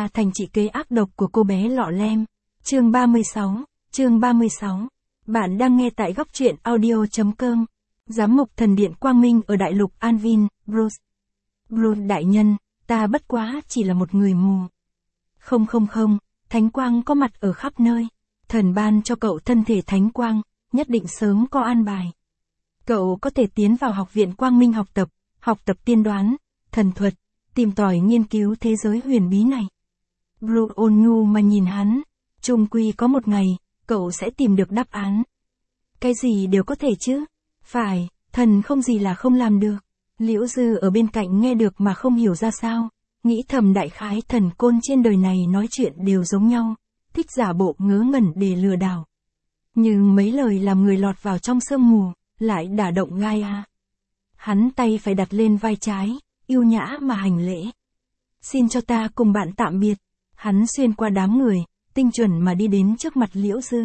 ra thành chị kế ác độc của cô bé lọ lem. Chương 36. Bạn đang nghe tại góc truyện audio.com. Giám mục thần điện Quang Minh ở Đại lục Anvin, Bruce. Bruce đại nhân, ta bất quá chỉ là một người mù. Không, thánh quang có mặt ở khắp nơi. Thần ban cho cậu thân thể thánh quang, nhất định sớm có an bài. Cậu có thể tiến vào học viện Quang Minh học tập tiên đoán, thần thuật, tìm tòi nghiên cứu thế giới huyền bí này. Bruce ôn nhu mà nhìn hắn, chung quy có một ngày, cậu sẽ tìm được đáp án. Cái gì đều có thể chứ? Phải, thần không gì là không làm được. Liễu Dư ở bên cạnh nghe được mà không hiểu ra sao, nghĩ thầm đại khái thần côn trên đời này nói chuyện đều giống nhau, thích giả bộ ngớ ngẩn để lừa đảo. Nhưng mấy lời làm người lọt vào trong sương mù, lại đả động Gaia. Hắn tay phải đặt lên vai trái, yêu nhã mà hành lễ. Xin cho ta cùng bạn tạm biệt. Hắn xuyên qua đám người, tinh chuẩn mà đi đến trước mặt Liễu Dư.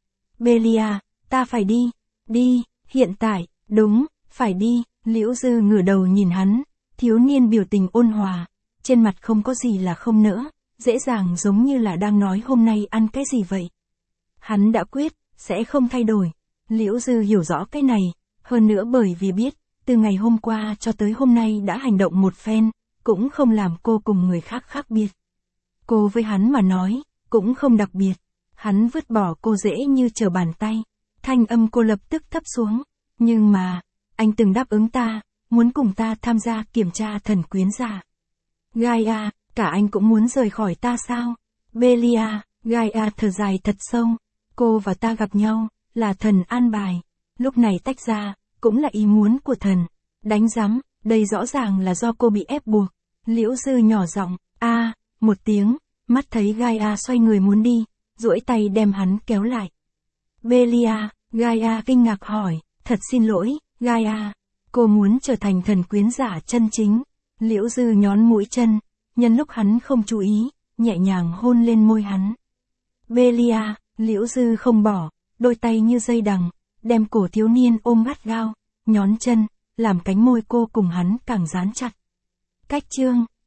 Belia, ta phải đi, hiện tại, đúng, phải đi. Liễu Dư ngửa đầu nhìn hắn, thiếu niên biểu tình ôn hòa, trên mặt không có gì là không nỡ, dễ dàng giống như là đang nói hôm nay ăn cái gì vậy. Hắn đã quyết, sẽ không thay đổi. Liễu Dư hiểu rõ cái này, hơn nữa bởi vì biết, từ ngày hôm qua cho tới hôm nay đã hành động một phen, cũng không làm cô cùng người khác khác biệt. Cô với hắn mà nói, cũng không đặc biệt. Hắn vứt bỏ cô dễ như trở bàn tay. Thanh âm cô lập tức thấp xuống. Nhưng mà, anh từng đáp ứng ta, muốn cùng ta tham gia kiểm tra thần quyến giả. Gaia, cả anh cũng muốn rời khỏi ta sao? Belia, Gaia thở dài thật sâu. Cô và ta gặp nhau, là thần an bài. Lúc này tách ra, cũng là ý muốn của thần. Đánh rắm, đây rõ ràng là do cô bị ép buộc. Liễu Dư nhỏ giọng, một tiếng, mắt thấy Gaia xoay người muốn đi, duỗi tay đem hắn kéo lại. Belia, Gaia kinh ngạc hỏi, thật xin lỗi, Gaia, cô muốn trở thành thần quyến giả chân chính. Liễu Dư nhón mũi chân, nhân lúc hắn không chú ý, nhẹ nhàng hôn lên môi hắn. Belia, Liễu Dư không bỏ, đôi tay như dây đằng, đem cổ thiếu niên ôm gắt gao, nhón chân, làm cánh môi cô cùng hắn càng dán chặt. Cách chương